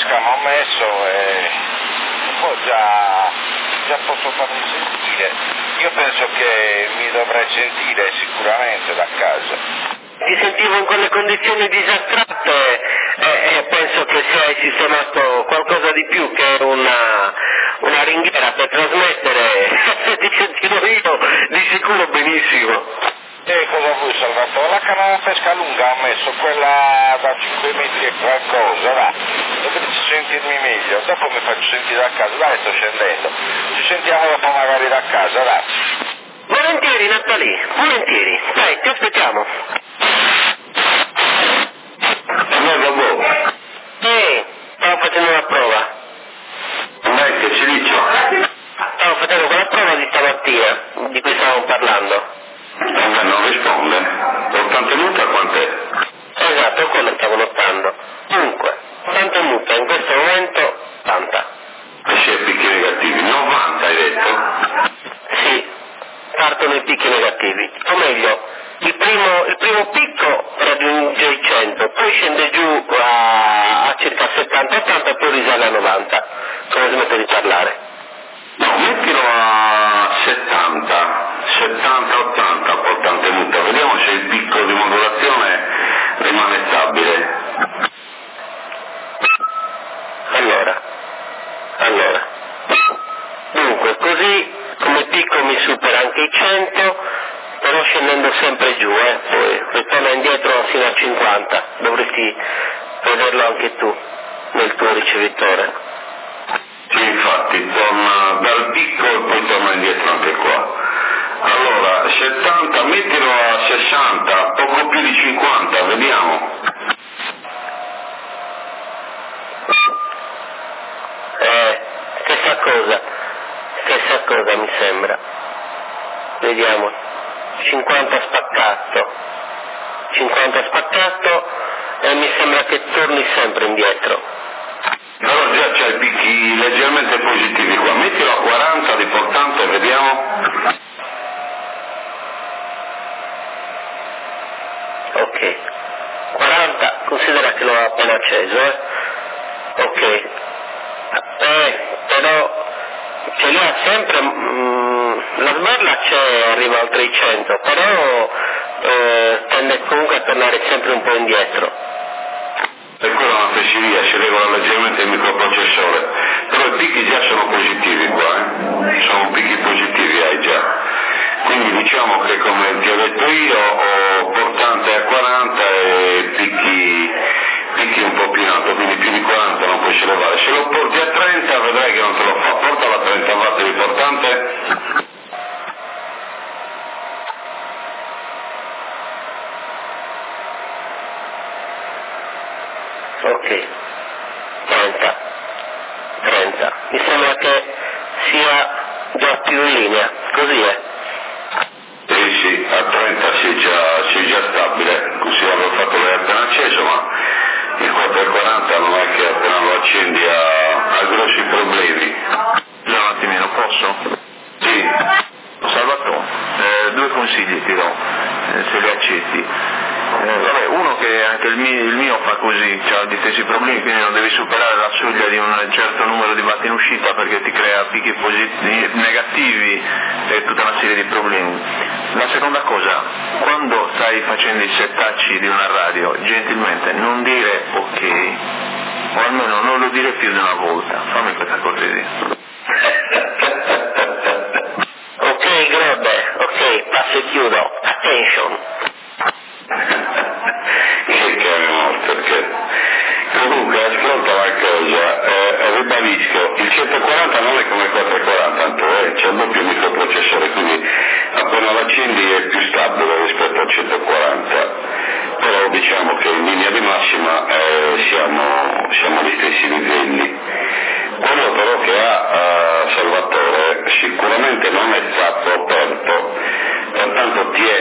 pesca mi ho messo e poi già posso farmi sentire. Io penso che mi dovrei sentire sicuramente da casa. Ti sentivo in quelle condizioni disastrate e penso che se hai sistemato qualcosa di più che una ringhiera per trasmettere, se ti sentivo io di sicuro benissimo. E cosa vuoi, Salvatore? La canna pesca lunga ho messo, quella da 5 metri e qualcosa, va. Dovresti sentirmi meglio, dopo mi faccio sentire da casa, dai, sto scendendo. Ci sentiamo dopo magari da casa, dai. Volentieri, Natali, volentieri. Dai, ti aspettiamo. Stavo facendo una prova. Dai, che ci dici? Stavo facendo quella prova di stamattina, di cui stavamo parlando. Non risponde. L'ho tenuta quant'è? Esatto, quello stavo notando. Dunque, tanto muta in questo momento 80. E si è picchi negativi. 90 hai detto? Sì, partono i picchi negativi. O meglio, il primo picco raggiunge i 100, poi scende giù a circa 70-80 e poi risale a 90. Come smette di parlare? No, mettilo a 70-80, portante muta. Vediamo se il picco di modulazione rimane stabile. Allora. Dunque, così come picco mi supera anche i 100, però scendendo sempre giù, poi ritorna indietro fino a 50, dovresti vederlo anche tu nel tuo ricevitore. Sì, infatti, torna dal picco e poi torna indietro anche qua. Allora, 70, mettilo a 60, poco più di 50, vediamo. Stessa cosa mi sembra. Vediamo. 50 spaccato e mi sembra che torni sempre indietro. Però già c'hai picchi leggermente positivi qua. Mettilo a 40 di portante, vediamo. Ok. 40, considera che l'ho appena acceso, Ok. Però ce li ha sempre, la sbarra arriva oltre i 100, però tende comunque a tornare sempre un po' indietro. E quella è una fesseria, si regola leggermente il microprocessore, però i picchi già sono positivi qua, sono picchi positivi hai già. Quindi diciamo che come ti ho detto io ho portante a 40 e picchi un po' più in alto, quindi più di 40 non puoi sollevare. Se lo porti a 30 vedrai che non te lo fa, portalo a 30 watt di portante. Ok, 30, mi sembra che sia già più in linea, così è. Sì, a 30 sei già stabile, così avevo fatto l'hai appena acceso, ma il 440 non è che appena lo accendi ha grossi problemi. Un attimino, posso? Sì. Salvatore, due consigli ti do, se li accetti. Vabbè, uno che anche il mio fa così, ha gli stessi problemi, quindi non devi superare la soglia di un certo numero di watt in uscita perché ti crea picchi negativi e tutta una serie di problemi. La seconda cosa, quando stai facendo i settacci di una radio, gentilmente non dire ok, o almeno non lo dire più di una volta, fammi questa cortesia. Ok, Grobbe, ok, passo e chiudo, attention. Che morto, perché comunque ascolta una cosa, ribadisco, il 140 non è come il 440, tanto c'è il doppio microprocessore, quindi appena l'accendi è più stabile rispetto al 140, però diciamo che in linea di massima siamo agli stessi livelli. Quello però che ha Salvatore sicuramente non è zappo aperto, pertanto tieni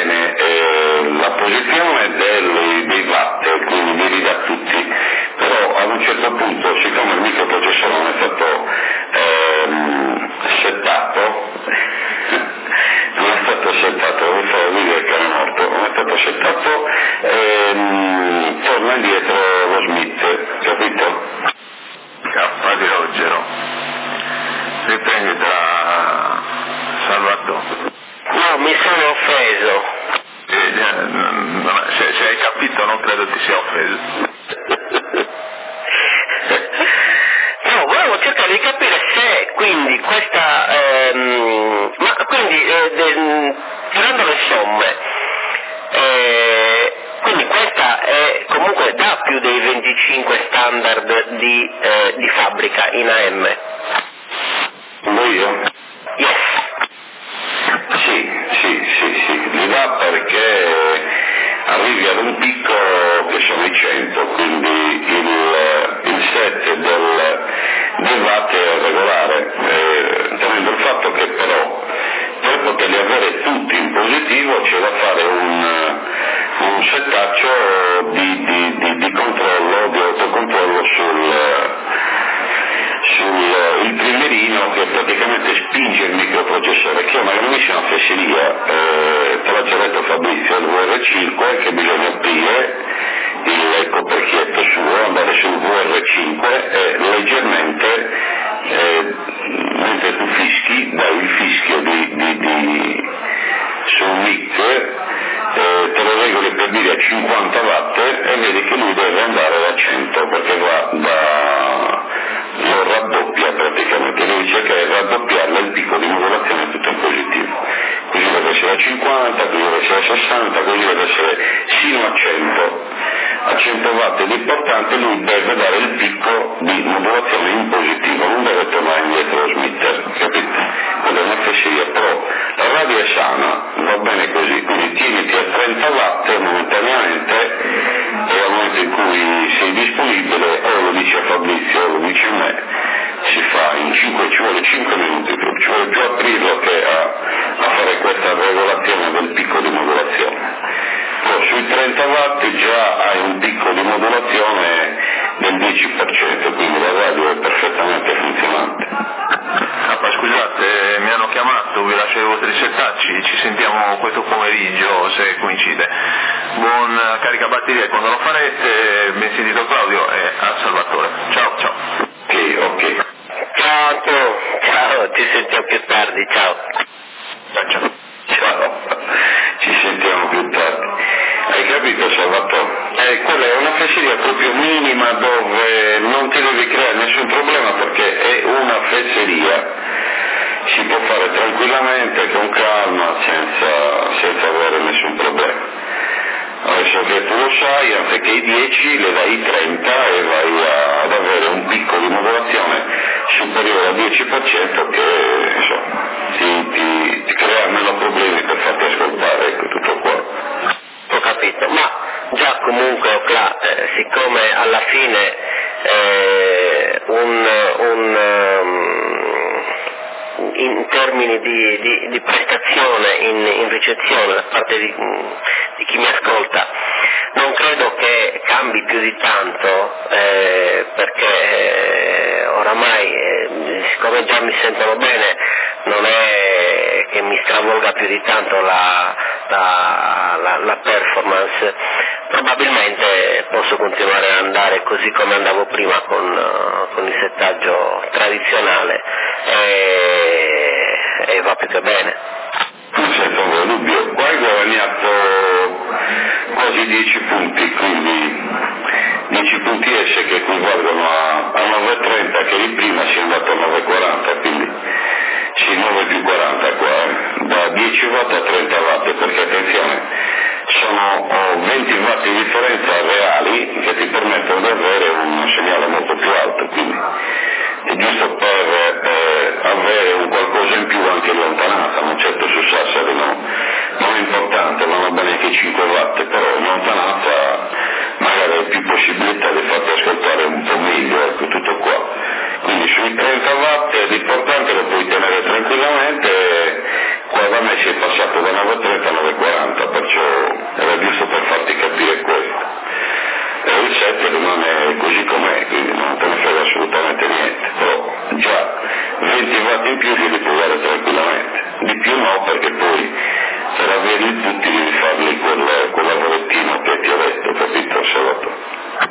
di fabbrica in AM? Io? Yes. Sì, li dà perché arrivi ad un picco che sono i 100, quindi il set del watt è regolare, tenendo il fatto che però per poterli avere tutti in positivo c'è da fare un settaccio di controllo, di autocontrollo sul primerino che praticamente spinge il microprocessore, che è una grandissima fesseria, te l'ha già detto Fabrizio, il VR5 che bisogna aprire il coperchietto suo, andare sul VR5 e leggermente, mentre tu fischi, dai il fischio sul mic, te lo regoli per dire a 50 watt e vedi che lui deve andare da 100 perché lo raddoppia praticamente, lui dice che è raddoppiarlo il picco di modulazione è tutto in positivo, così deve essere a 50, così deve essere a 60, così deve essere sino a 100. A 100 watt l'importante, lui deve dare il picco di modulazione in positivo, non deve tornare indietro lo smitter, capite? Quella è una fesseria, però la radio è sana, va bene così, quindi tieniti a 30 watt momentaneamente e al momento in cui sei disponibile, o lo dice a Fabrizio o lo dice a me, si fa in 5, ci vuole 5 minuti più, ci vuole più aprirlo che a fare questa regolazione del picco di modulazione. Poi sui 30 watt già hai un picco di modulazione del 10%, quindi la radio è perfettamente funzionante. Scusate, mi hanno chiamato, vi lascio i vostri settacci, ci sentiamo questo pomeriggio se coincide. Buon caricabatteria, quando lo farete, ben sentito Claudio e a Salvatore. Ciao. Ok. Ciao, ci sentiamo più tardi, ciao. Ciao, ci sentiamo più tardi. Hai capito Salvatore? Quella è una fesseria proprio minima dove non ti devi creare nessun problema perché è una fesseria. Si può fare tranquillamente, con calma, senza avere nessun problema. Adesso che tu lo sai, anziché i 10 le dai i 30 e vai ad avere un picco di modulazione superiore al 10% che insomma ti crea meno problemi per farti ascoltare, ecco tutto qua. Ho capito, ma già comunque siccome alla fine in termini di prestazione in ricezione da parte di chi mi ascolta non credo che cambi più di tanto, perché oramai siccome già mi sentono bene non è che mi stravolga più di tanto la performance. Probabilmente posso continuare ad andare così come andavo prima con il settaggio tradizionale e va più che bene. Senza un dubbio, qua hai guadagnato quasi 10 punti, quindi 10 punti esce che equivalgono a 9,30 che di prima si è andato a 9,40, quindi sì, 9 più 40 qua, da 10 watt a 30 watt, perché attenzione, sono 20 watt di differenza reali che ti permettono di avere un segnale molto più alto, quindi è giusto per avere un qualcosa in più anche in lontananza, non certo su Sassari non è importante, vanno bene anche 5 watt, però in lontananza magari hai più possibilità di farti ascoltare un po' meglio, ecco tutto qua. Quindi sui 30 watt l'importante lo puoi tenere tranquillamente, qua da me si è passato da 9,30 a 9,40, perciò era giusto per farti capire questo. E il 7 rimane così com'è, quindi non te ne frega assolutamente niente, però già 20 watt in più li puoi dare tranquillamente, di più no perché poi per averli tutti devi farli quel lavorettino che ti ho detto, capito Salvatore?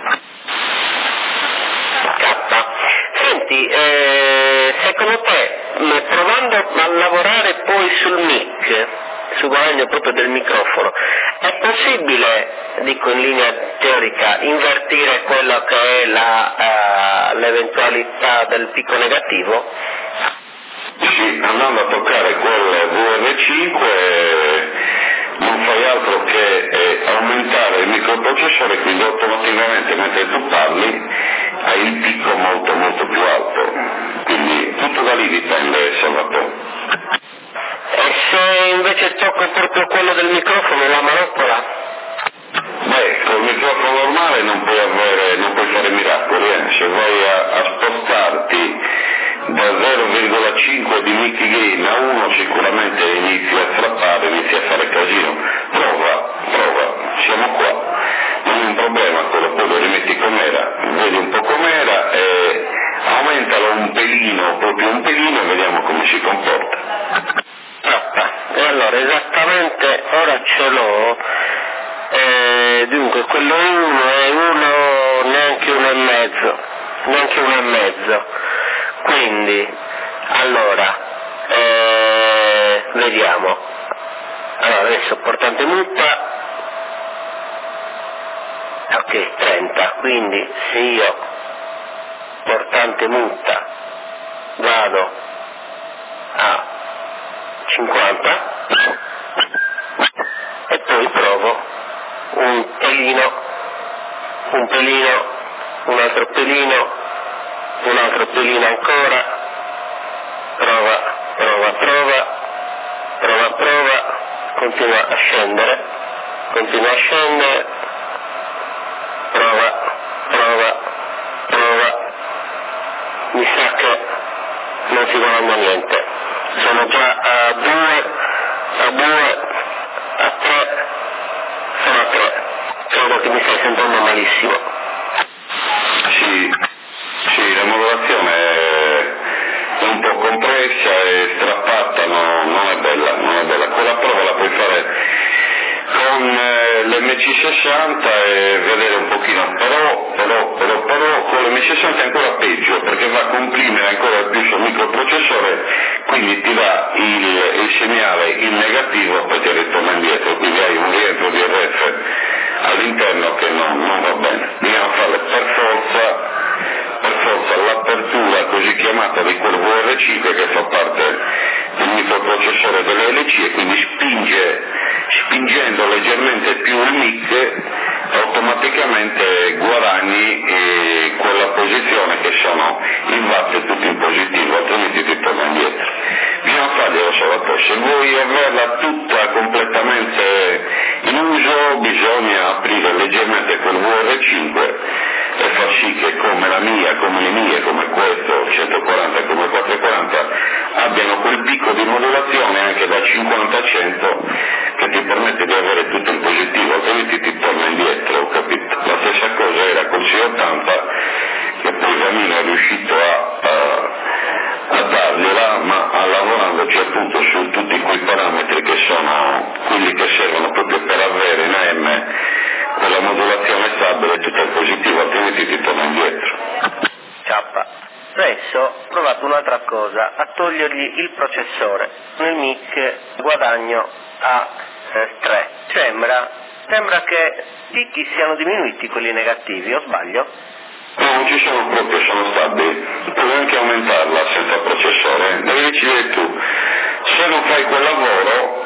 Senti, secondo te, provando a lavorare poi sul mic, sul guadagno proprio del microfono, è possibile, dico in linea teorica, invertire quello che è l'eventualità del picco negativo? Sì, andando a toccare quel VR5 non fai altro che aumentare il microprocessore, quindi automaticamente mentre tu parli hai il picco più un pelino e vediamo come si comporta. E allora esattamente ora ce l'ho, dunque quello 1 è 1 neanche 1,5, quindi allora vediamo, allora adesso portante multa, ok, 30, quindi se io portante multa vado a 50 e poi provo un pelino, un altro pelino ancora, prova, continua a scendere, prova, mi sa che non si guadagna niente, sono già a 2, a 3, sono a 3, credo che mi stai sentendo malissimo. Sì, la modulazione è un po' compressa e strappata, non è bella, quella prova la puoi fare con l'MC60 e vedere un pochino, però con l'MC60 è ancora peggio perché va a comprimere ancora più sul microprocessore, quindi ti dà il segnale in negativo, poi ti ritorna indietro, quindi hai un rientro di RF all'interno che non va bene. Bisogna fare per forza l'apertura così chiamata di quel VR5 che fa parte del microprocessore delle LC e quindi spingendo leggermente più il mic automaticamente guadagni quella posizione che sono in watt e tutto in positivo, altrimenti ti torna indietro. Bisogna farglielo Salvatore, se vuoi averla tutta completamente in uso bisogna aprire leggermente quel VR5 e far sì che come la mia, come le mie, come questo 140 come 440 abbiano quel picco di modulazione anche da 50 a 100 che ti permette di avere tutto in positivo, altrimenti ti torna indietro, ho capito? La stessa cosa era col C80 che poi Vanino è riuscito a dargliela, ma lavorandoci appunto su tutti quei parametri che sono quelli che servono proprio per avere in AM quella modulazione stabile e tutto il positivo, altrimenti ti torna indietro. Adesso ho provato un'altra cosa, a togliergli il processore, nel mic guadagno a 3, sembra che i picchi siano diminuiti quelli negativi, o sbaglio? No, non ci sono proprio, sono stabili, puoi anche aumentarla senza processore, devi decidere tu, se non fai quel lavoro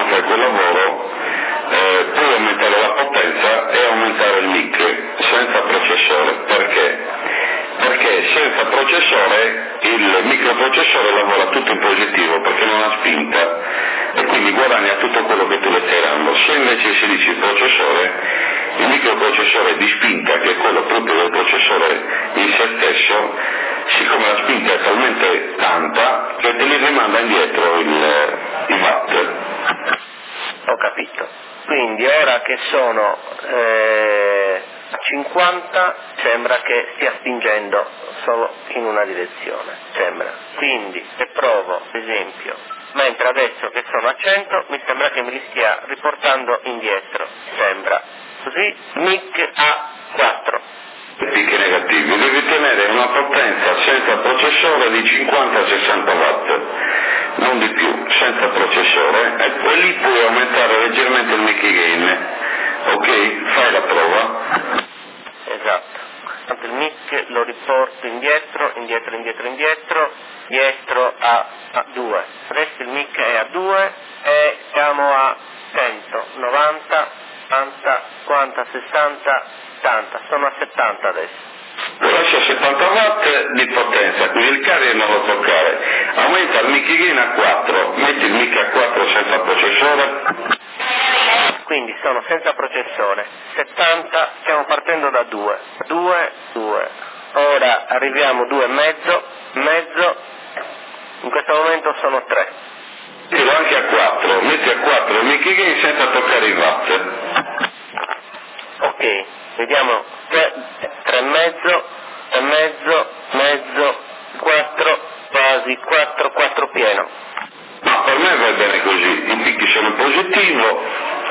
puoi aumentare la potenza e aumentare il mic senza processore, perché senza processore il microprocessore lavora tutto in positivo perché non ha spinta e quindi guadagna tutto quello che tu le stai dando. Se invece si dice il processore, il microprocessore di spinta, che è quello proprio del processore in se stesso, siccome la spinta è talmente tanta che te li rimanda indietro i watt. Ho capito. Quindi ora che sono a 50 sembra che stia spingendo solo in una direzione, sembra. Quindi se provo, ad esempio, mentre adesso che sono a 100 mi sembra che me li stia riportando indietro, sembra. Così mic a 4. Picchi negativi, devi tenere una potenza senza processore di 50-60 watt, non di più, senza processore, e poi lì puoi aumentare leggermente il mic gain, ok? Fai la prova. Esatto, il mic lo riporto indietro a 2, adesso il mic è a 2 e siamo a 100, 90, 90, 50, 60, 70, sono a 70 adesso. Adesso a 70 watt di potenza, quindi il carrier non lo toccare, aumenta il mic gain a 4, metti il mic a 4 senza processore. Quindi sono senza processore, 70, stiamo partendo da 2, ora arriviamo 2,5, in questo momento sono 3. Tiro anche a 4, metti a 4 il mic gain senza toccare i watt. Ok, vediamo 3,5, 4, quasi quasi 4 pieno. No, per me va bene così, i picchi sono positivo,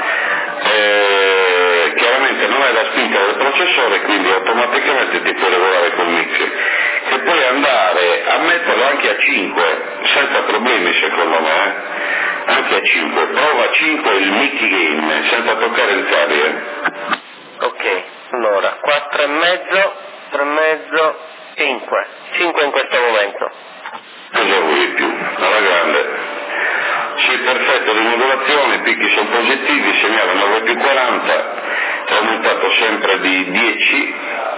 chiaramente non hai la spinta del processore, quindi automaticamente ti puoi regolare col mix, e puoi andare a metterlo anche a 5, senza problemi secondo me, anche a 5, prova a 5 il Mickey Game, senza toccare il carico. Ok, allora, 4,5, 3,5, 5 in questo momento. Cosa vuoi di più? Alla grande. Sì, perfetto, di modulazione, i picchi sono positivi, segnale 9+40, è aumentato sempre di 10,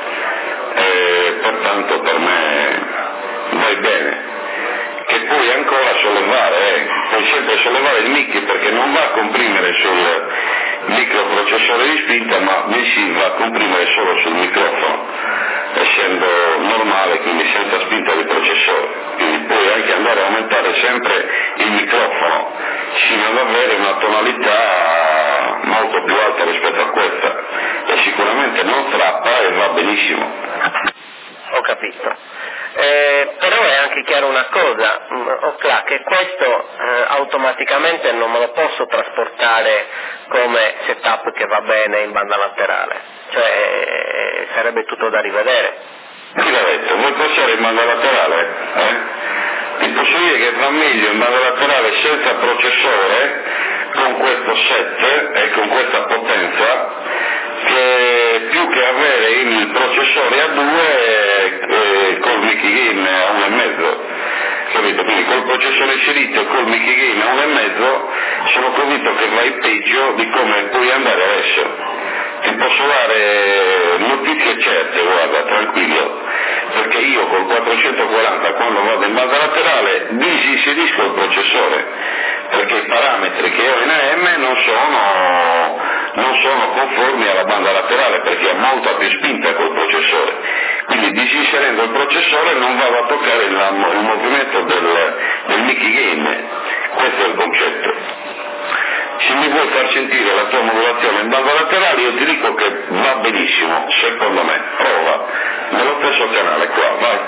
pertanto per me vai bene. Che puoi ancora sollevare, puoi sempre sollevare il mic perché non va a comprimere sul microprocessore di spinta, ma bensì va a comprimere solo sul microfono, essendo normale, quindi senza spinta di processore. Quindi puoi anche andare a aumentare sempre il microfono sino ad avere una tonalità molto più alta rispetto a questa, e sicuramente non trappa e va benissimo. Ho capito. Però è anche chiaro una cosa, che questo automaticamente non me lo posso trasportare come setup che va bene in banda laterale, cioè sarebbe tutto da rivedere. Chi l'ha detto? Vuoi passare in banda laterale? Ti posso dire che va meglio in banda laterale senza processore, con questo set e con questa potenza, che più che avere il processore a 2 col Mickey Game a 1,5, capito? Quindi col processore inserito e col Mickey Game a 1,5 sono convinto che vai peggio di come puoi andare adesso. Ti posso dare notizie certe, guarda, tranquillo, perché io col 440 quando vado in banda laterale disinserisco il processore, perché i parametri che ho in AM non sono conformi alla banda laterale, perché ha molta più spinta col processore, quindi disinserendo il processore non vado a toccare il movimento del Mickey Game. Questo è il concetto. Se mi vuoi far sentire la tua modulazione in banda laterale, io ti dico che va benissimo, secondo me. Prova, nello stesso canale qua, vai.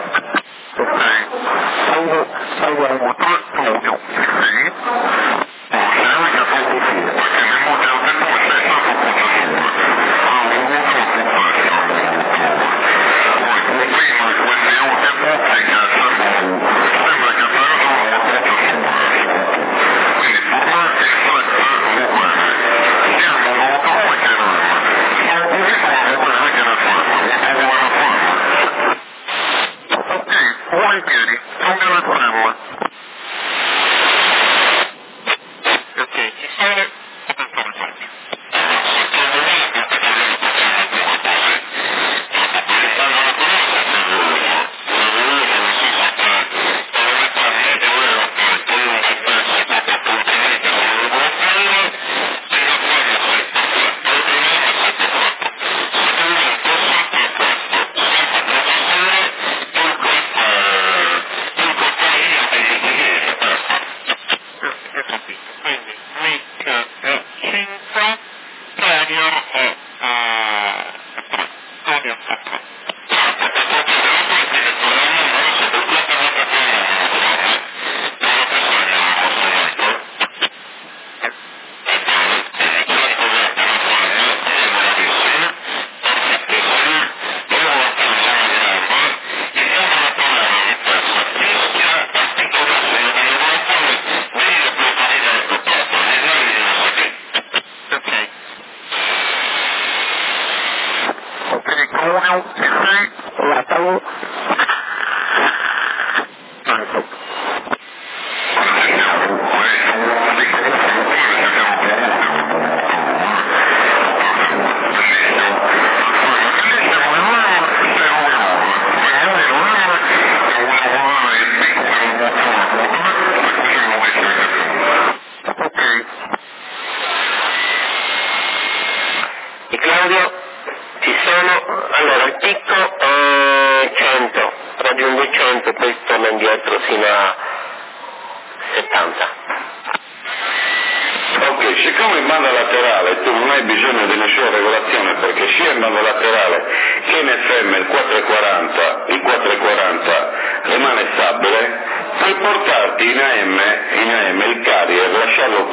Siccome in banda laterale tu non hai bisogno di nessuna regolazione, perché sia in banda laterale che in FM il 440 rimane stabile, puoi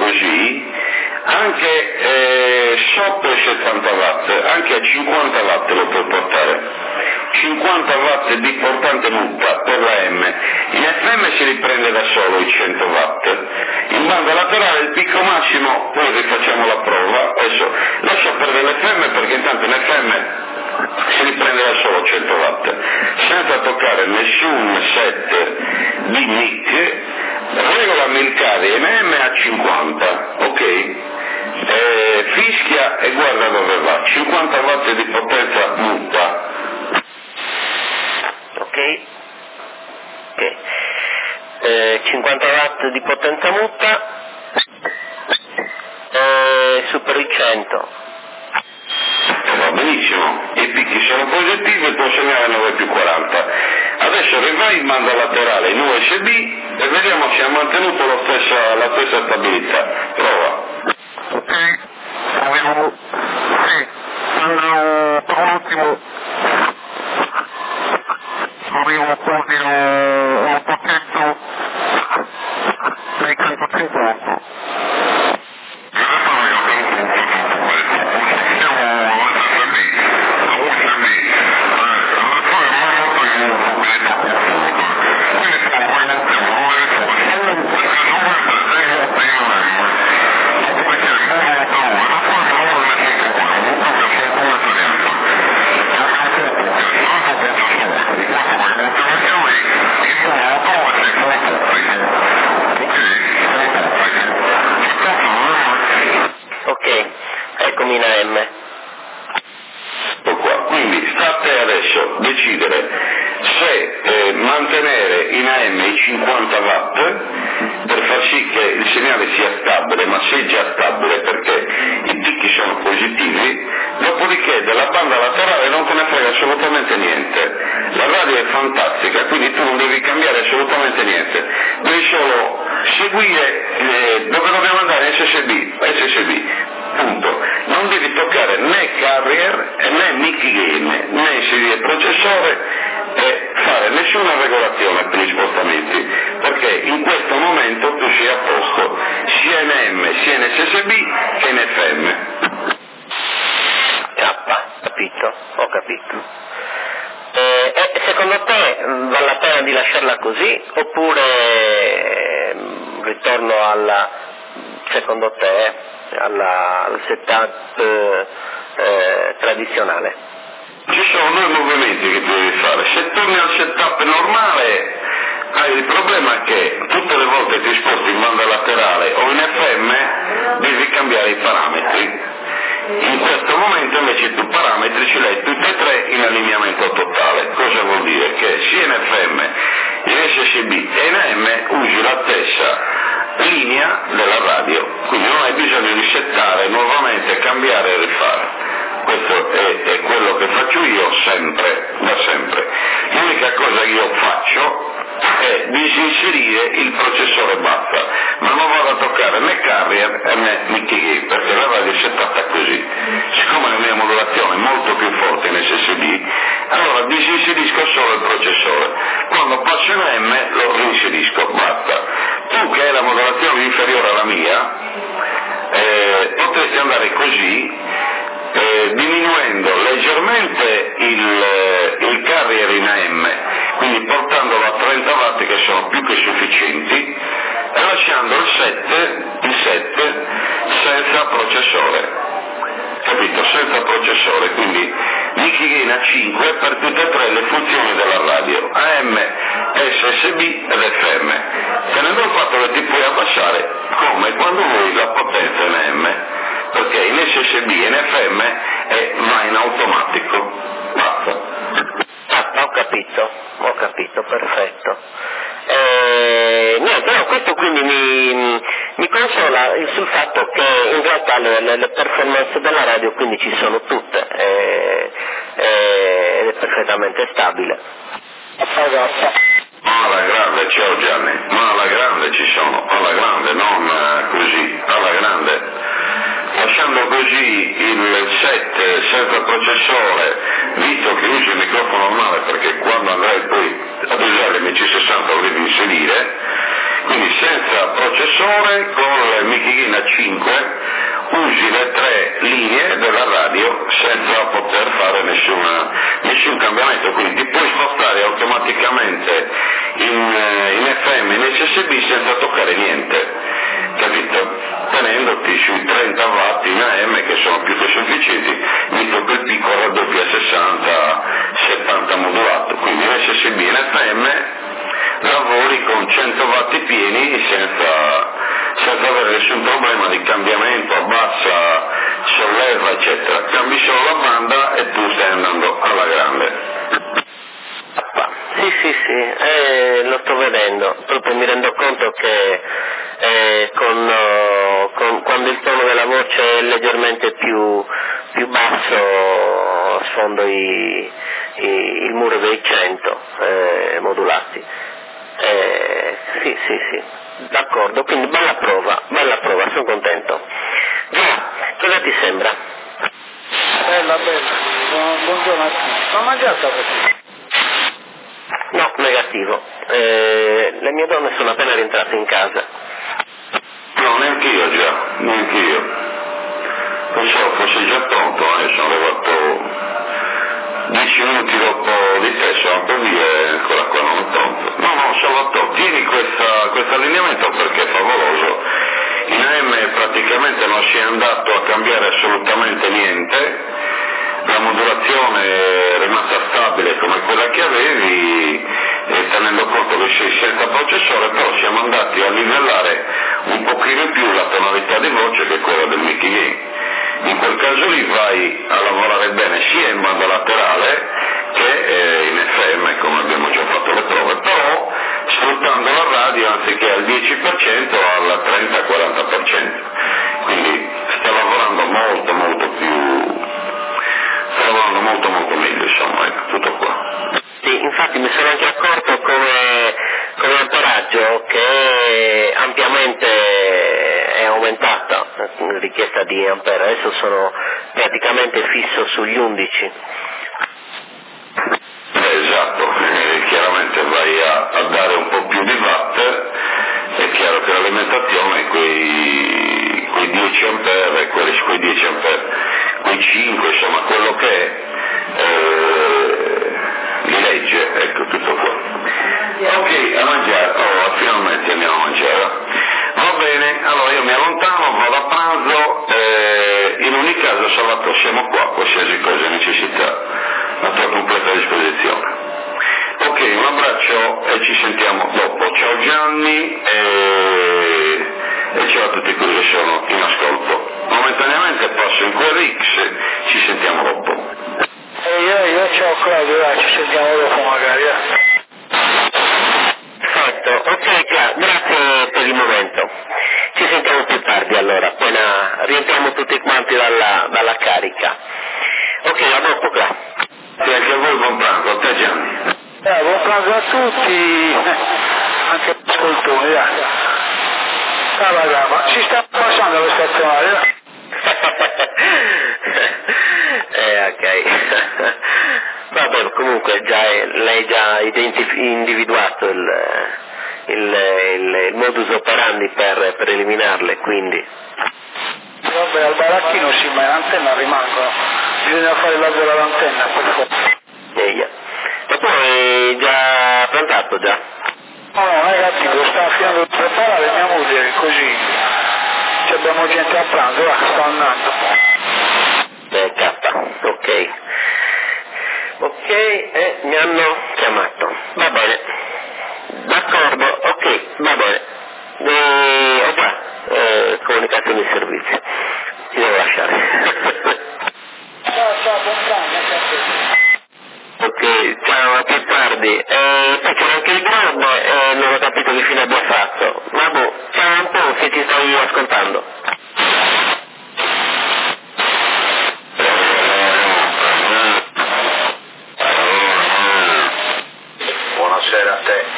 così, anche sotto i 70 watt, anche a 50 watt lo puoi portare. 50 watt di portante multa per la M, in FM si riprende da solo i 100 watt, in banda laterale il picco massimo, poi rifacciamo la prova, adesso lascia perdere l'FM perché intanto in FM si riprende da solo 100 watt, senza toccare nessun set di mic, regolami il carry M a 50, ok? Fischia e guarda dove va, 50 watt di potenza multa. Ok, 50 watt di potenza muta, super i 100. Va benissimo, i picchi sono positivi e il tuo segnale 9 più 40. Adesso rivai in banda laterale in USB e vediamo se ha mantenuto la stessa stabilità. Prova. Ok, avevo, per un attimo avevo quasi un pacchetto dei 150. Mantenere in AM i 50 watt per far sì che il segnale sia stabile, ma se è già stabile perché i picchi sono positivi, dopodiché della banda laterale non te ne frega assolutamente niente. La radio è fantastica, quindi tu non devi cambiare assolutamente niente, devi solo seguire dove dobbiamo andare, SSB, punto. Non devi toccare né carrier né mic gain, né inserire processore e fare nessuna regolazione per gli spostamenti, perché in questo momento tu sei a posto sia in M sia in SSB che in FM. Ho capito. Secondo te vale la pena di lasciarla così oppure ritorno alla, secondo te, al setup tradizionale? Ci sono due movimenti che devi fare. Se torni al setup normale hai il problema che tutte le volte ti sposti in banda laterale o in FM devi cambiare i parametri. In questo momento invece tu parametri ce li hai tutti e tre in allineamento totale. Cosa vuol dire? Che sia in FM, in SSB e in AM usi la stessa linea della radio, quindi non hai bisogno di settare nuovamente, cambiare e rifare. Questo è quello che faccio io sempre, da sempre. L'unica cosa che io faccio è disinserire il processore bassa, ma non vado a toccare né carrier né mic gain, perché la radio è settata così. Siccome la mia modulazione è molto più forte in SSB, allora disinserisco solo il processore. Quando passo in M lo reinserisco, basta. Tu che hai la modulazione inferiore alla mia, potresti andare così, diminuendo leggermente il carrier in AM, quindi portandolo a 30 watt che sono più che sufficienti, e lasciando il 7 senza processore, capito? Senza processore, quindi mic gain a 5 per tutte e tre le funzioni della radio, AM, SSB ed FM, tenendo il fatto che ti puoi abbassare come quando vuoi la potenza in AM, perché in SSB e in FM va in automatico. Basta. Ho capito, perfetto. Niente, no, questo quindi mi consola sul fatto che in realtà le performance della radio quindi ci sono tutte ed è perfettamente stabile. Alla grande, ciao Gianni, ma alla grande ci sono, alla grande, non così, alla grande. Lasciando così il set senza processore, visto che uso il microfono normale perché quando andrai poi ad usare l'MC60 lo devi inserire, quindi senza processore processore con il Michigan a 5 usi le 3 linee della radio senza poter fare nessun cambiamento, quindi ti puoi spostare automaticamente in FM, in SSB senza toccare niente, capito? Tenendoti sui 30 watt in AM che sono più che sufficienti, visto che il picco raddoppia 60-70 modulato, quindi in SSB in FM lavori con 100 watt pieni senza avere nessun problema di cambiamento, abbassa, solleva, eccetera. Cambi solo la banda e tu stai andando alla grande. Sì, lo sto vedendo, proprio mi rendo conto che quando il tono della voce è leggermente più basso sfondo il muro dei 100 modulati. Sì, d'accordo, quindi bella prova, sono contento. Già, cosa ti sembra? Bella, buongiorno a tutti. Ma mangiata così? No, negativo. Le mie donne sono appena rientrate in casa. No, neanch'io già, neanch'io. Pensavo fosse già pronto, sono arrivato 10 minuti dopo di te, sono andato via e ancora qua non è pronto. No, Salvatore, tieni questo allineamento perché è favoloso. In AM praticamente non si è andato a cambiare assolutamente niente, la modulazione è rimasta stabile come quella che avevi, tenendo conto che sei senza processore, però siamo andati a livellare un pochino in più la tonalità di voce che è quella del Mickey Game. In quel caso lì vai a lavorare bene sia in banda laterale che in FM, come abbiamo già fatto le prove, però sfruttando la radio anziché al 10% al 30-40%, quindi sta lavorando molto meglio, insomma, tutto qua. Sì, infatti mi sono anche accorto come amperaggio che ampiamente è aumentata la richiesta di ampere, adesso sono praticamente fisso sugli 11. Esatto, chiaramente vai a dare un po' più di watt, è chiaro che l'alimentazione quei 10 ampere, quei 10 ampere, quei 5, insomma quello che è, li legge, ecco tutto qua. Ok, a mangiare, finalmente andiamo a mangiare. Va bene, allora io mi allontano, vado a pranzo, in ogni caso Salvatore siamo qua, qualsiasi cosa necessità, a tua completa disposizione. Ok, un abbraccio e ci sentiamo dopo. Ciao Gianni e ciao a tutti quelli che sono in ascolto. Momentaneamente passo in QRX, ci sentiamo dopo. Io ciao Claudio, ci sentiamo dopo magari. Perfetto, ok, grazie per il momento. Ci sentiamo più tardi allora, appena rientriamo tutti quanti dalla carica. Ok, a dopo, Sì, anche a voi buon pranzo, a te Gianni. Buon pranzo a tutti, anche agli ascoltatori, ma ci sta passando lo stazionario? Ok. Vabbè, comunque lei già individuato il modus operandi per eliminarle, quindi. Vabbè, al baracchino sì, ma in antenna rimangono, bisogna fare il lavoro all'antenna per forza. Ma tu hai già prontato già? No, ragazzi, lo sta finendo di preparare mia moglie, così abbiamo gente a pranzo, sta andando. Ok. Ok, mi hanno chiamato. Va bene. D'accordo, ok, va bene. Comunicazione di servizio. Ti devo lasciare. Ciao, buon pranzo. Ok, ciao, a più tardi. Poi c'era anche il Grab, non ho capito che fine abbia fatto. Ma ciao un po' se ti stai ascoltando. Buonasera a te.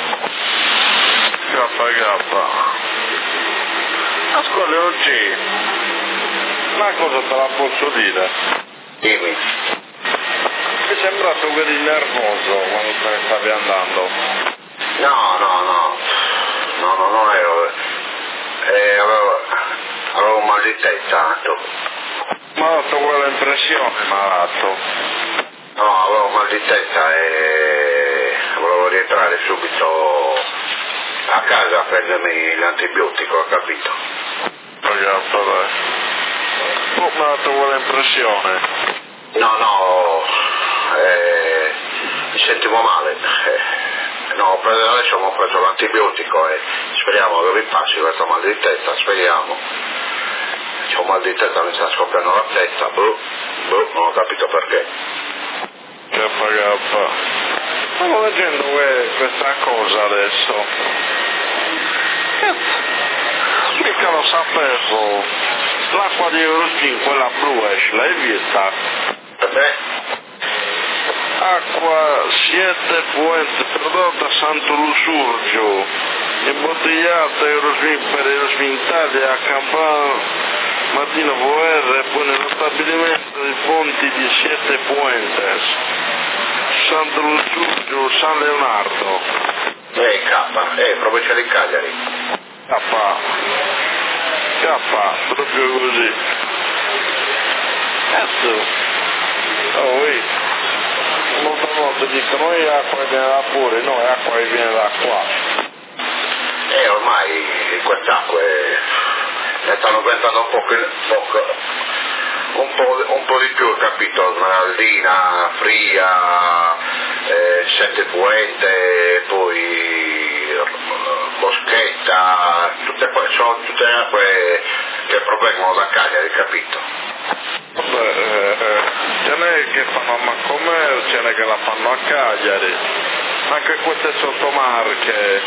K. Ascolta oggi, una cosa te la posso dire? Dimmi. Mi è sembrato così nervoso quando te ne stavi andando. No, non ero. avevo un mal di testa, Malato quella impressione, malato. No, avevo mal di testa e volevo rientrare subito a casa a prendermi l'antibiotico, ho capito? Ragazza, dai. Oh, malato quella impressione. No, mi sentivo male. No, adesso ho preso l'antibiotico e speriamo che mi passi questo mal di testa, speriamo. C'ho un mal di testa, mi sta scoppiando la testa, non ho capito perché. Gappa. Stavo leggendo questa cosa adesso. Mica lo sapevo. L'acqua di Eurospin, quella blu, l'hai vista? Acqua 7 Puente, prodotta Santo Lusurgio, imbottigliata Eurospin per Eurospin Italia a Campana, Martino VR, e poi nello stabilimento dei ponti di 7 Puentes, Santo Lusurgio, San Leonardo. Provincia di Cagliari. K, proprio così. Molte volte dicono è acqua che viene da fuori, no, è acqua che viene da qua. Ormai quest'acque ne stanno diventando un po' di più, capito? Smeraldina, Fria, Sette Puente, poi Boschetta, sono tutte acque che provengono da Cagliari, capito? Ce n'è che fanno a Maccomero, ce n'è che la fanno a Cagliari, anche queste sottomarche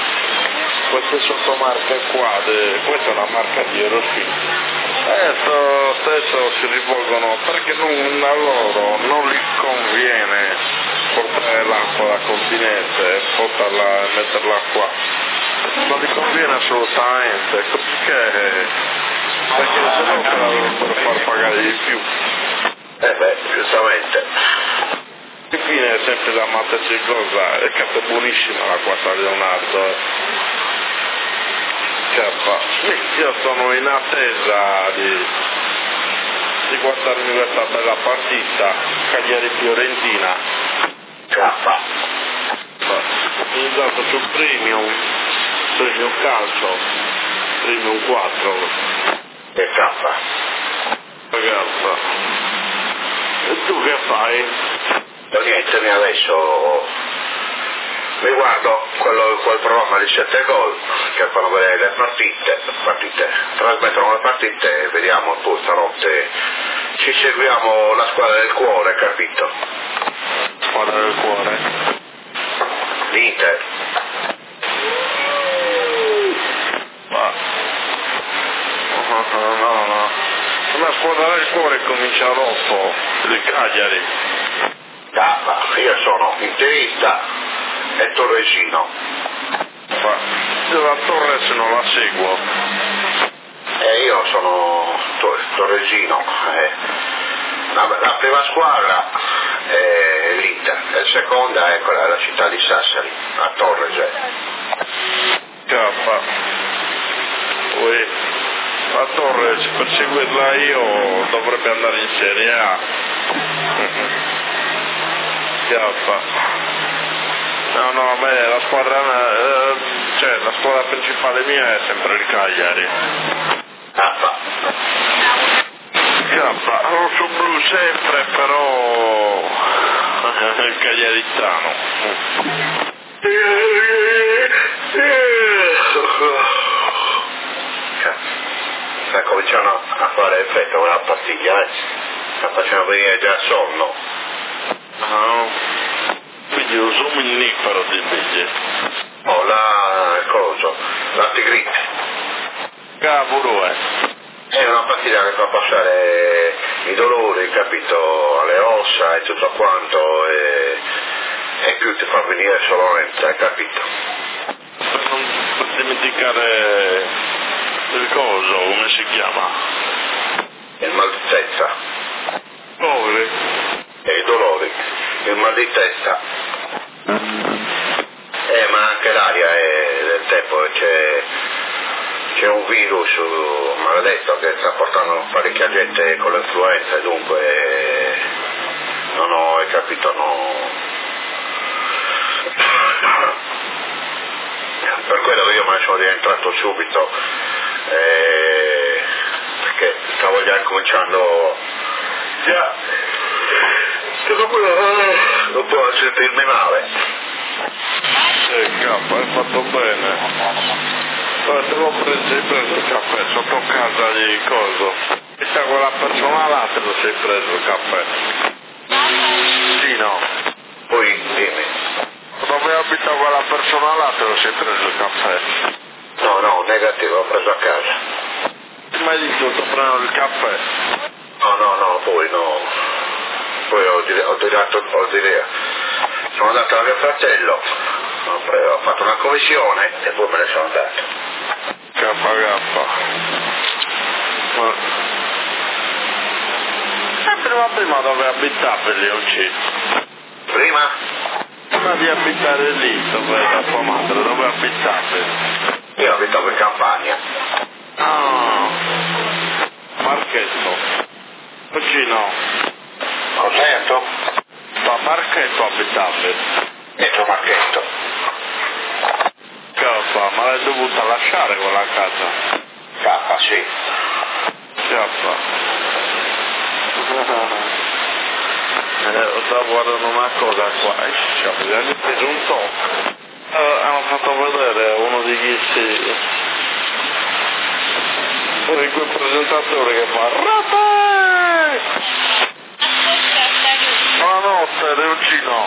qua, questa è una marca di Eurospin. Stesso si rivolgono perché a loro non gli conviene portare l'acqua dal continente e portarla e metterla qua. Non gli conviene assolutamente, perché se no per far pagare di più. Giustamente. Infine è sempre da mattarsi cosa, è che è buonissima l'acqua San Leonardo. Io sono in attesa di guardarmi questa bella partita Cagliari-Fiorentina. Ho iniziato su Premium Calcio, Premium 4. Ragazza, e tu che fai? Niente, adesso mi guardo quel programma di 7 gol che fanno vedere le partite, trasmettono le partite e vediamo poi stanotte ci seguiamo la squadra del cuore, capito? Squadra del cuore? L'Inter. No. La squadra del cuore comincia dopo, il Cagliari. Io sono interista e torresino. Io la Torres non la seguo. Io sono torresino. La prima squadra è l'Inter, e la seconda è quella della città di Sassari, a Torres. La Torres, per seguirla io dovrebbe andare in Serie A. No, a me la squadra principale mia è sempre il Cagliari. Rosso blu sempre, però il cagliaritano. Sta cominciando a fare effetto quella pastiglia, sta facendo venire già sonno. Quindi lo somnifero di invece. La tigrite. Cavolo È una pastiglia che fa passare i dolori, capito, alle ossa e tutto quanto, e più ti fa venire sonnolenza, capito? Per non dimenticare il coso, come si chiama? Il mal di testa. Dolori. E i dolori. Il mal di testa. Ma anche l'aria del tempo, c'è c'è un virus maledetto che sta portando parecchia gente con l'influenza e dunque non ho capito, per quello che io me ne sono rientrato subito perché stavo già cominciando non può sentirmi male. Cappa, hai fatto bene. Te l'ho preso il caffè sotto casa di coso. E sta quella persona là te lo sei preso il caffè. Sì, no. Poi dimmi. Dove abita quella persona là te lo sei preso il caffè? No, negativo, l'ho preso a casa. Mi hai detto sto prendendo il caffè? No, poi no. Poi ho sono andato da mio fratello, ho fatto una commissione e poi me ne sono andato. Prima dove abitavi lì, Ucci? Prima di abitare lì, dove da tua madre, dove abitavi? io abitavo in campagna. Ah, Marchetto. Oggi no. Ho sento? Da Marchetto abitavi? Dentro Marchetto. Cappa, ma l'hai dovuta lasciare quella casa? Cappa, sì. Cappa. Stavo guardando una cosa qua, mi hanno preso un tocco. Hanno fatto vedere uno di questi di quel presentatore che fa Rate! Buonanotte, Reucino.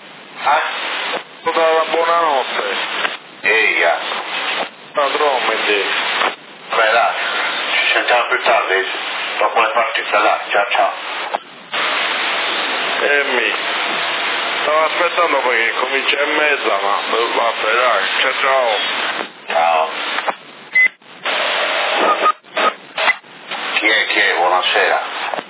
Tutta buonanotte. Eia. Padromedi. Beh, dai, ci sentiamo più tardi, dopo le partite, dai, ciao. Stavo aspettando perché comincia e mezza, ma vabbè dai, ciao. Ciao. Chi è? Buonasera.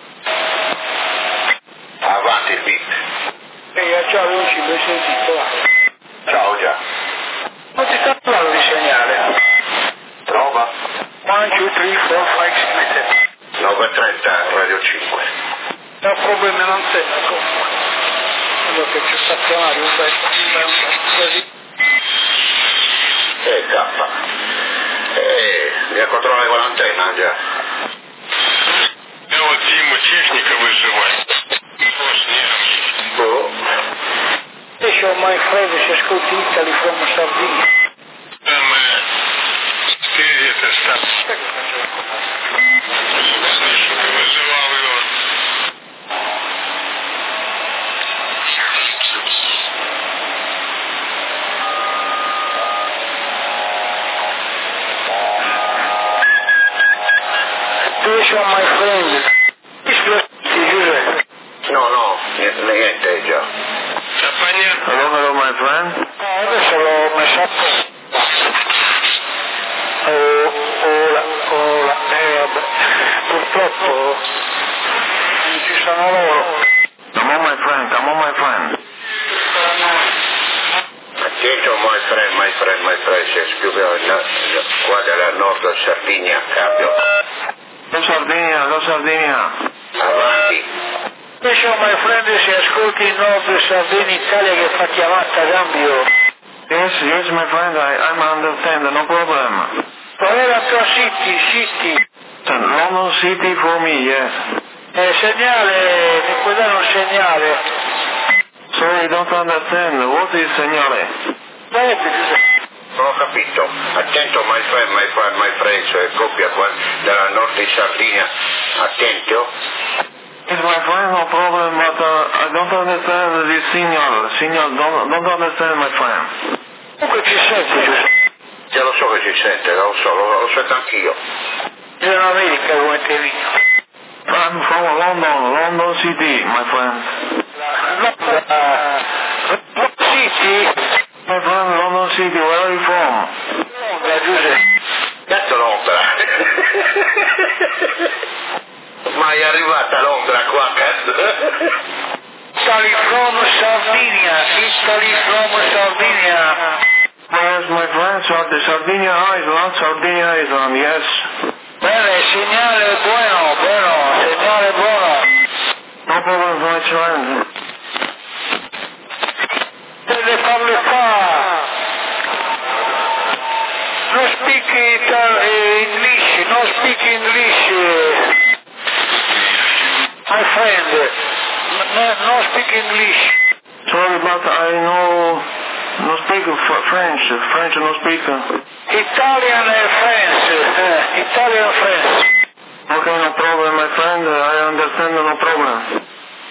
Avanti il beat. Ciao Luci, mi hai sentito là? Ciao già. Non ti sta parlando di segnale? Trova? 1, 2, 3, 4, 5, 6, 7. 9:30 Radio 5. No problemi, non sento. Quello che ci sta chiamando un pezzo così. Cappa. Mi ha controllato l'antenna già. Дима техника вызывай. Show my friend, si ascolti Italy from Sardinia. Это что? Вызывал его. Show my friend. No, niente già. Hello, my friend. Adesso l'ho messo a posto. Ora, vabbè. Purtroppo non ci sono loro. Come on, my friend. Attento, my friend, si scrive qua dalla nord Sardegna, cambio. Lo Sardinia. Avanti. Adesso my friend si ascolti in nord Sardegna Italia che fa chiamata cambio. Yes, my friend, I understand, no problem. Qual è la tua city? London City for me, yes. Segnale, mi puoi dare un segnale? Sorry, don't understand. What is segnale? Non ho capito. Attento, my friend, cioè coppia qua dalla nord di Sardegna. Attento. Yes, my friend, no problem, but I don't understand this signal, don't understand, my friend. Comunque ci senti, Giuseppe? Già lo so che ci sente, lo sento anch'io. In America come te visto? I'm from London City, my friend. City? My friend, London City, where are you from? Londra, Giuseppe. Cazzo Londra! Ma è arrivata a Londra qua, cazzo! Italy from Sardinia. Yes, my friend, Sardinia Island, yes. Bene, segnale buono, segnale buono. No problem, my friend. Deve farle fa. No speak English, no speak English. My friend, no speak English. Sorry, but I no speak French no speak. Italian and French. Okay, no problem, my friend, I understand, no problem.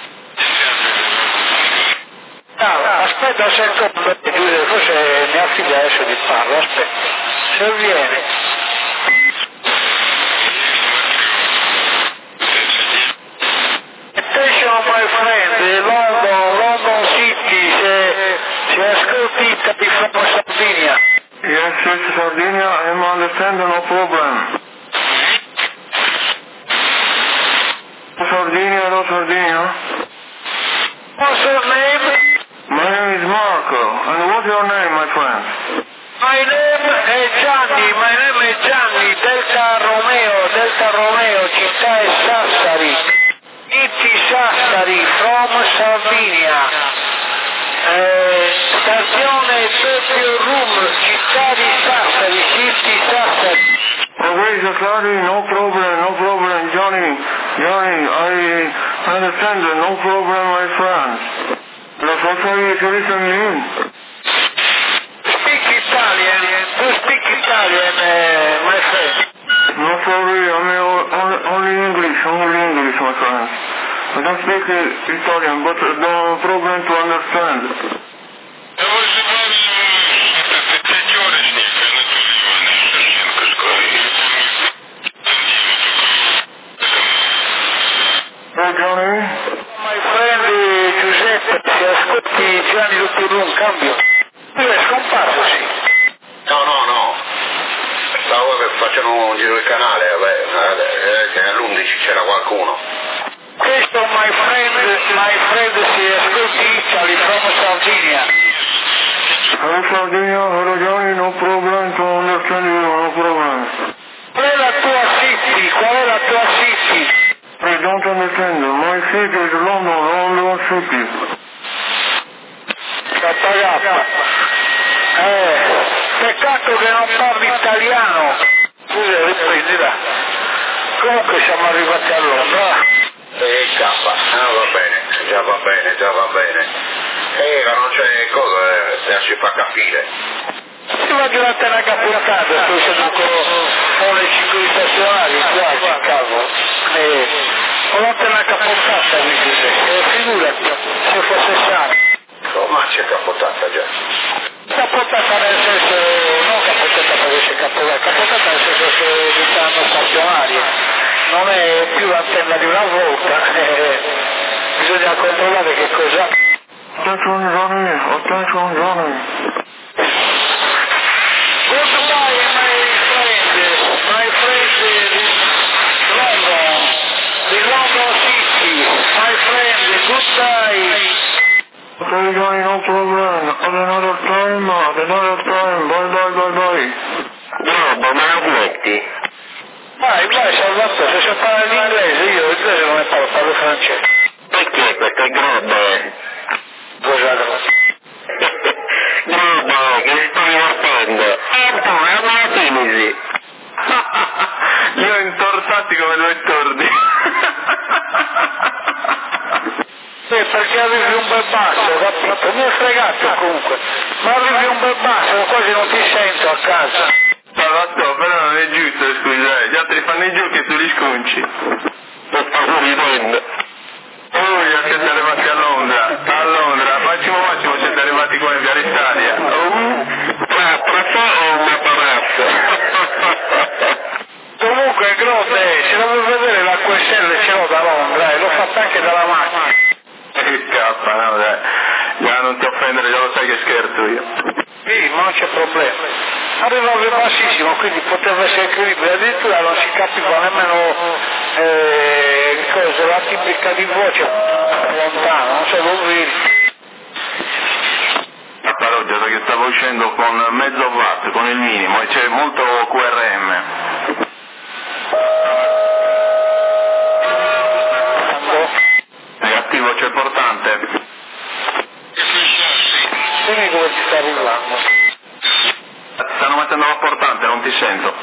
Aspetta un secondo, Giulio, forse mia figlia adesso ti parla, aspetta. Se viene. Attention my friend, London City, se ascolti di from Sardinia. Yes, Sardinia, I understand, no problem. Sardinia. What's your name? My name is Marco, and what's your name, my friend? My name is Gianni, Delta Romeo, città è Sassari. Iti Sassari, from Sardinia. Stazione Tokyo Room, città di Sassari, City Sassari. Okay, Sassari, no problem, Johnny, I understand, no problem, my friend. La Sassari is listening. Speak Italian, my friend. No, sorry, I mean only English, my friend. I don't speak Italian, but no problem to understand. Hey, Johnny? My friend Giuseppe, se ascolti Gianni Dottorun, cambio. Lui è scomparso, sì. No. Stavo facendo un giro di canale, che all'11 c'era qualcuno. Questo my friend si ascolti Italy from Sardinia. Hello, Sardinia, hello, Johnny, no problem to understand you, no problem. Qual è la tua city? I don't understand. My city is London City. K. Peccato che non parli italiano. Scusa, riprendila. Comunque siamo arrivati a Londra. K, va bene. Non c'è cosa, si fa capire. Si va durante una capottata, sto seduto con le 5 stazionali qua in caso. Durante una capottata mi dice, figurati, se fosse sano. Ma c'è capottata già. Capottata nel senso, non capottata perché c'è capottata nel senso che stanno stazionari, non è più l'antenna di una volta, bisogna controllare che cosa. Attention, Johnny. Goodbye, my friend, London, the London City, my friend, goodbye. Okay, Johnny, no problem. At another time, bye. No, ma lo smetti? Vai, Salvatore, se parla l'inglese, io l'inglese non ne parlo francese. Perché questo è grande? Grande, che sto divertendo. E tu, è una timidi. Li ho intortati come due tordi. Perché avevi un bel basso, capito? Mi è fregato comunque, ma avevi un bel basso, quasi non ti sento a casa. Però non è giusto, scusa, gli altri fanno i giochi e tu li sconci. Non sto ridendo. Siete arrivati a Londra, Massimo siete arrivati qua in Via Italia. Una palazza. Comunque, Grotte, se la vuoi vedere la QSL ce l'ho da Londra, l'ho fatta anche dalla macchina. Che scappa, no dai, già non ti offendere, già lo sai che scherzo io. Sì, ma non c'è problema. Arrivava bassissimo, quindi poteva essere credibile, addirittura non si capiva nemmeno la tipica di voce lontana, non so, lo vedi. parrocchia perché stavo uscendo con mezzo watt, con il minimo, e c'è molto QRM. Negativo, c'è portante. Dimmi come ti sta arrivando. Stanno mettendo la portante, non ti sento.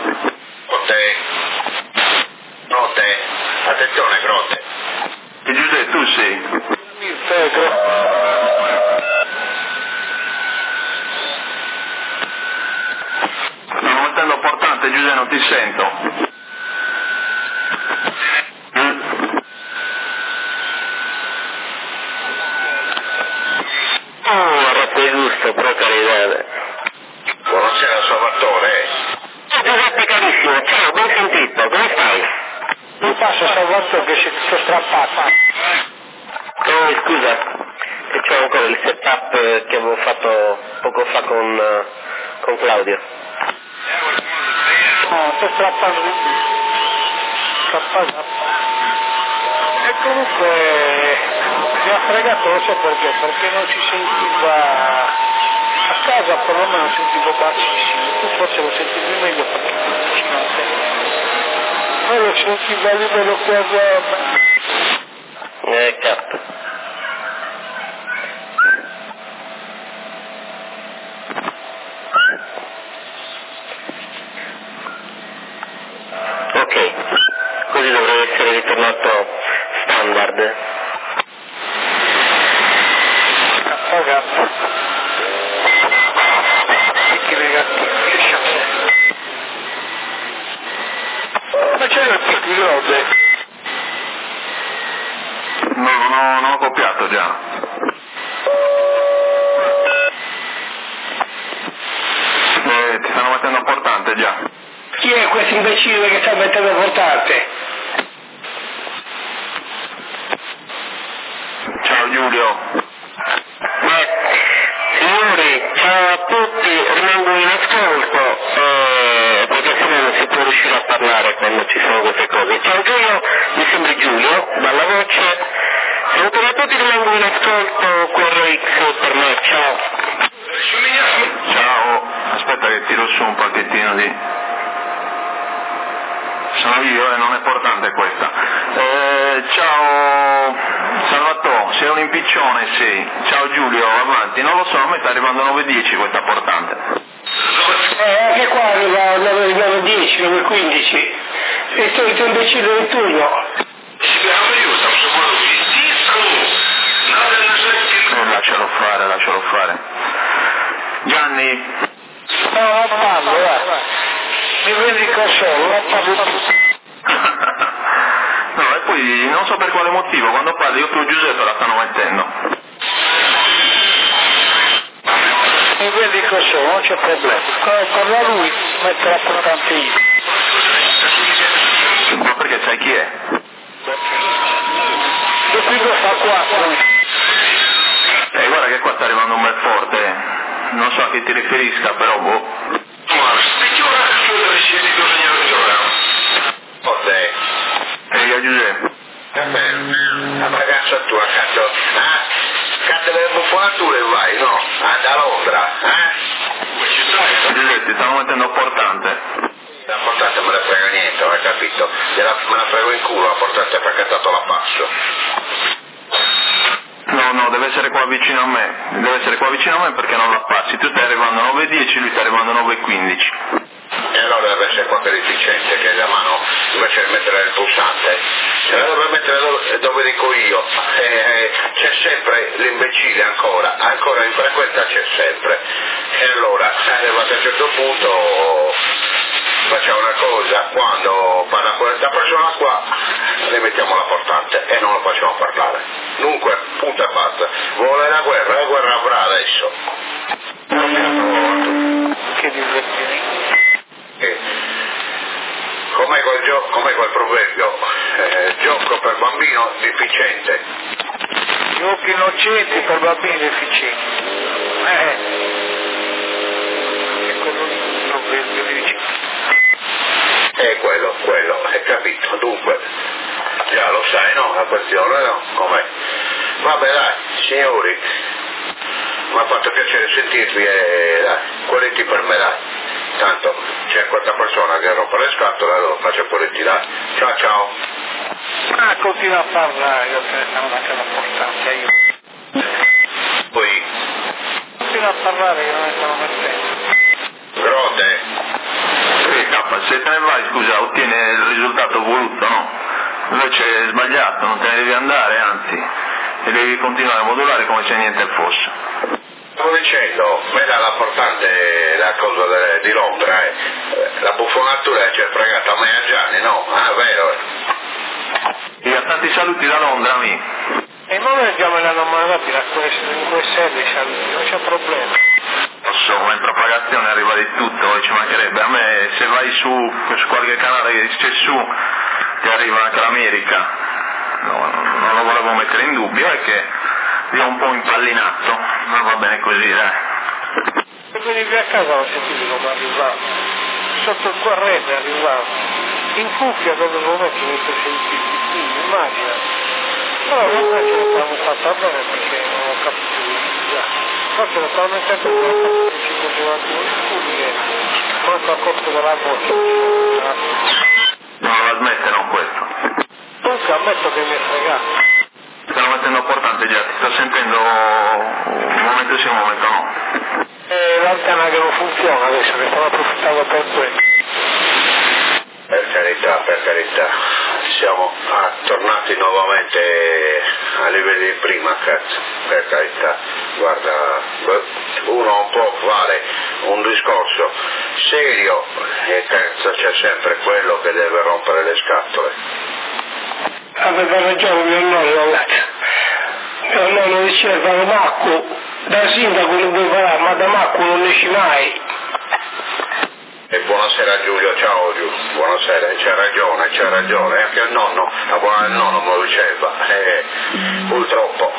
Notte. Attenzione, Grotte. E Giuseppe, tu sei? Stanno mettendo portante, Giuseppe, non ti sento. È giusto, però carità. Buonasera, Salvatore. Giuseppe carissimo, ciao, ben sentito, come stai? Mi passa Salvatore che si è strappato. Oh, scusa, che c'ho ancora il setup che avevo fatto poco fa con Claudio. No, sto strappando di più. E comunque mi ha fregato, lo so perché? Perché non si sentiva a casa, perlomeno sentivo bassissimo. Tu forse lo sentivi meglio perché eri vicino a te. Ma lo sentivo a livello quasi. Cap. Ok, così dovrebbe essere ritornato standard. Apagato. Picchi negativi. Ma c'era il picco di robe? No, non ho copiato già. Ti stanno mettendo portante già. Chi è questo imbecille che sta mettendo portante? Ciao Giulio. Signori, ciao a tutti, rimango in ascolto, perché sennò non si può riuscire a parlare quando ci sono queste cose. Ciao Giulio, mi sembri Giulio, dalla voce. Saluto a tutti, rimango in ascolto, QRX per me, ciao. Ciao. Aspetta che tiro su un pacchettino di... Sono io e non è portante questa. Ciao Salvatore, sei un impiccione, sei. Ciao Giulio, avanti. Non lo so, a me sta arrivando 9.10 questa portante. Anche qua arriva 9.10, 9.15. E tu il imbecille del turno. Lascialo fare. Gianni. No, non parlo, va. Mi vedi il console, non parlo più. No, e poi non so per quale motivo, quando parli io più Giuseppe la stanno mettendo. Mi vedi il console, non c'è problema. Quando parla lui, metto la portante io. Ma perché sai chi è? E qui lo fa 4. Guarda che qua sta arrivando un bel forte. Non so a chi ti riferisca, però boh. Ehi Giuseppe. La ragazza tua, cazzo, cazzo delle popolature vai, no? Da Londra, Giuseppe, ti stanno mettendo a portante. La portata me ne frega niente, hai capito? Me la frego in culo, la portata è pacchettato la passo. No, deve essere qua vicino a me perché non la passi. Tu stai arrivando a 9.10, lui sta arrivando a 9.15. E allora deve essere qualche deficiente che la mano invece di mettere il pulsante la dovrebbe mettere dove dico io. C'è sempre l'imbecille ancora in frequenza c'è sempre. E allora arrivato a un certo punto facciamo una cosa, quando parla questa persona qua le mettiamo la portante e non lo facciamo parlare. Dunque, punto e basta. Vuole la guerra avrà adesso. Che divertimento. Come quel proverbio, gioco per bambino deficiente. Giochi innocenti per bambini deficienti. È quello lì il proverbio dice. È quello, hai capito? Dunque, già lo sai, no? La questione, no? Com'è? Vabbè dai, signori, mi ha fatto piacere sentirvi e dai, quelletti per me dai. Tanto c'è questa persona che rompe le scatole, allora faccio quelletti dai. Ciao ciao. Continua a parlare, io credo che è una cosa importante, io. Poi. Continua a parlare che non è stato mettendo. Grote. Se te ne vai, scusa, ottieni il risultato voluto, no? Invece è sbagliato, non te ne devi andare, anzi, e devi continuare a modulare come se niente fosse. Stavo dicendo, era l'importante la cosa di Londra, la buffonatura ci è fregata a me e a Gianni, no? Ah, vero? E a tanti saluti da Londra, amico. E noi abbiamo la normalità in quelle sedi, non c'è problema. So, ma in propagazione arriva di tutto, ci mancherebbe. A me, se vai su qualche canale che c'è su, ti arriva anche l'America. No, non lo volevo mettere in dubbio, è che vi ho un po' impallinato, ma va bene così, dai. Se venivi a casa lo sentivi come arrivava, sotto il corrente arrivava, in cuffia dove lo metti mi senti, immagina. Però non è che l'abbiamo fatta bene perché non ho capito già. Forse lo stavano mettendo che ci facevano due scudi e manco accorto della voce. Non la smette, no, questo. Comunque ammetto che mi è fregato. Stanno mettendo importante già, ti sto sentendo un momento sì, un momento no. È l'antena che non funziona adesso, che stavo approfittando per questo. Per carità, siamo tornati nuovamente a livelli di prima, cazzo, per carità. Guarda, uno non può fare un discorso serio e cazzo c'è sempre quello che deve rompere le scatole. Aveva ragione mio nonno, mio nonno diceva Macco, da sindaco non puoi parlare, ma da Macco non esci mai. E buonasera Giulio, ciao Giulio, buonasera, c'ha ragione, anche il nonno me lo diceva, purtroppo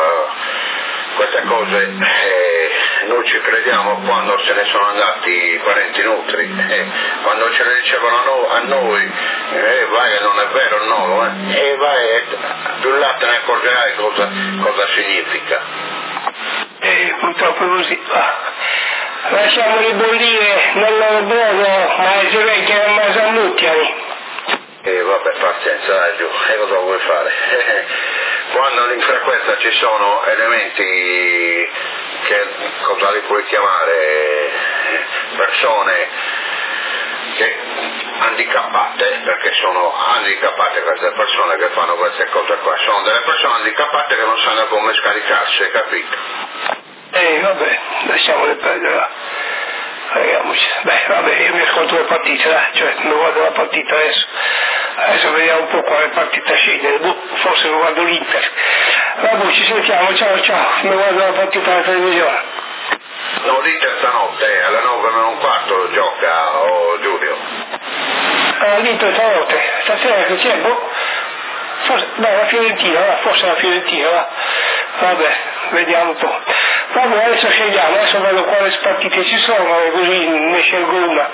queste cose noi ci crediamo quando se ne sono andati i parenti nostri, quando ce le dicevano a noi, vai che non è vero il nonno, e vai, più là te ne accorgerai cosa significa. Purtroppo così. Lasciamoli bollire nel loro brodo, ma se vecchia non mi sannucchiano. Vabbè, pazienza, dai giù, e cosa vuoi fare? Quando in frequenza ci sono elementi che, cosa li puoi chiamare, persone che handicappate, perché sono handicappate queste persone che fanno queste cose qua, sono delle persone handicappate che non sanno come scaricarsi, hai capito? Vabbè, lasciamole perdere. Freghiamoci. Beh, vabbè, io mi ascolto le partite, cioè mi guardo la partita adesso. Adesso vediamo un po' quale partita scende, forse mi guardo l'Inter. Vabbè, ci sentiamo, ciao, mi guardo la partita alla televisione. No, l'Inter stanotte, alle 9:15 gioca, Giulio. L'Inter stanotte, stasera che c'è, forse, la Fiorentina, forse la Fiorentina, va. Vabbè, vediamo un po'. Vabbè, adesso scegliamo, adesso vedo quali partite ci sono, così ne scelgo una.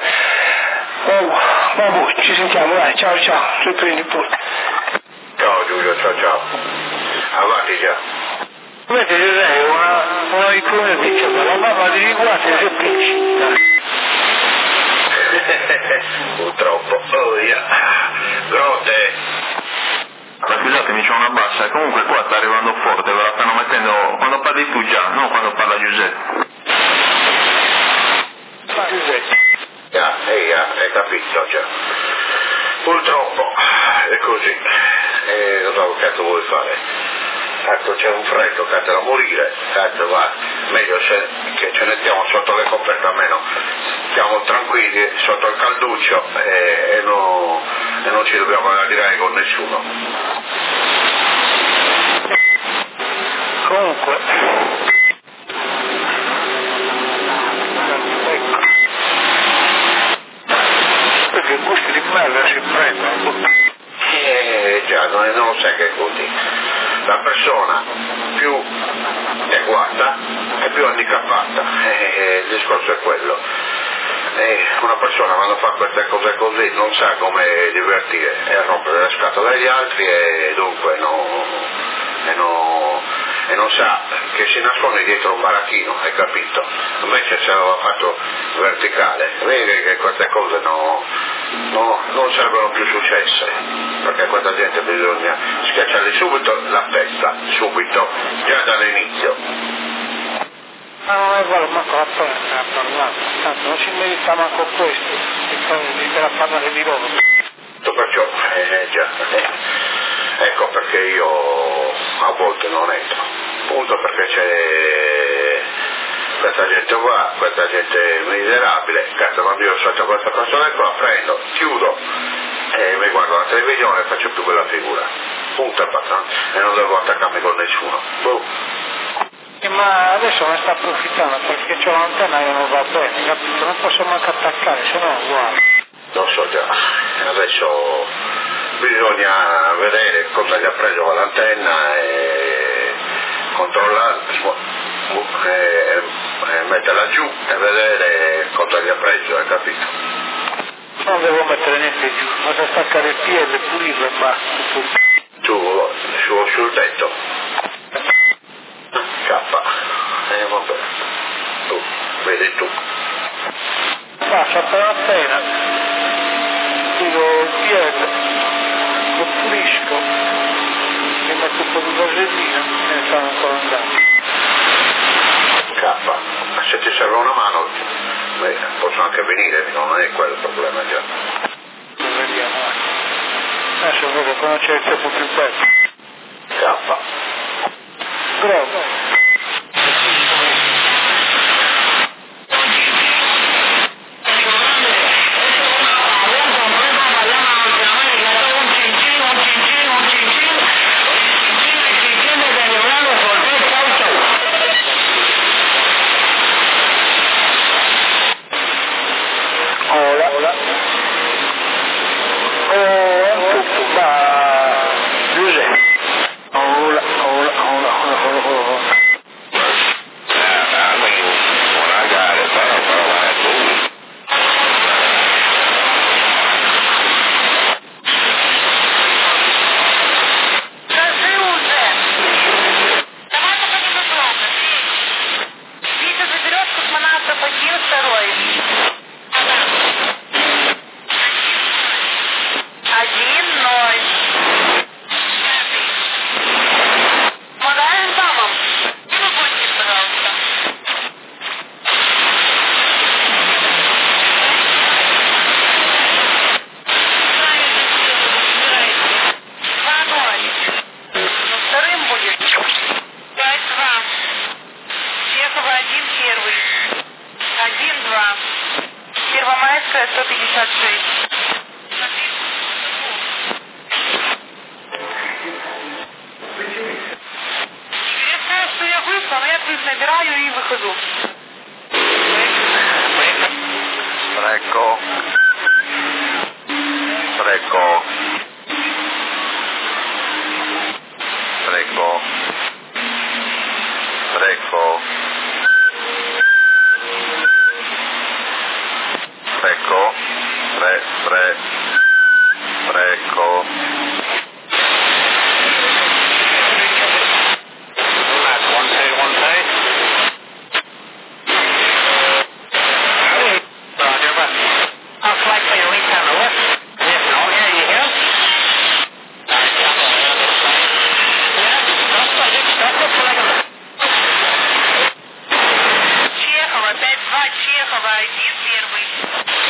Vabbè, ci sentiamo, dai, ciao, tu prendi pure. Ciao Giulio, ciao. Avanti già. Vedi, lei è una icona che dice, la mamma di riguardi è sempre incinta. Purtroppo, Grote. Ma scusatemi, c'è una bassa, comunque qua sta arrivando forte, ve la stanno mettendo quando parli tu già, non quando parla Giuseppe. Giuseppe. Hai capito già. Purtroppo è così. Cosa cazzo vuoi fare? Cazzo c'è un freddo, cazzo da morire, cazzo va. Meglio che ce ne stiamo sotto le coperte almeno. Stiamo tranquilli sotto il calduccio e non ci dobbiamo allargare con nessuno. Comunque, perché gusti di merda si prendono. Già, non lo sai che è così. La persona più è guarda è più handicappata, il discorso è quello. Una persona quando fa queste cose così non sa come divertire, è a rompere le scatole agli altri e dunque e non sa che si nasconde dietro un baracchino, hai capito? Invece se aveva fatto verticale, vedi che queste cose non sarebbero più successe, perché questa gente bisogna schiacciargli subito la testa, subito, già dall'inizio. Ma non è vero, manco la storia ne ha parlato, tanto non ci merita manco questo, e poi inizierà a parlare di loro. Perciò, già, ecco perché io a volte non entro, appunto perché c'è questa gente qua, questa gente miserabile, cazzo, quando io sotto questa persona qua prendo, chiudo e mi guardo la televisione e faccio più quella figura, punto e basta, e non devo attaccarmi con nessuno. Ma adesso ne sta approfittando perché c'è l'antenna che non va bene, capito? Non posso manco attaccare, se no è uguale. Lo so già, adesso bisogna vedere cosa gli ha preso l'antenna e controllare, metterla giù e vedere cosa gli ha preso, hai capito? Non devo mettere niente giù, basta staccare il piede, pulirlo e basta. Sul tetto? Vabbè, tu, vedi tu. Faccio appena appena, tiro il piede, lo pulisco, mi metto un po' di vasellina e ne stanno ancora andando. Se ti serve una mano, posso anche venire, non è quello il problema già. Vediamo, adesso vedo quando c'è il tempo più bello. Bravo. Первомайская, 156. Я знаю, что я вышла, но я тут набираю и выхожу. Prego. Prego. Prego. Prego. Prego. Prego. Чехова, 5-2, Чехова, 1-1.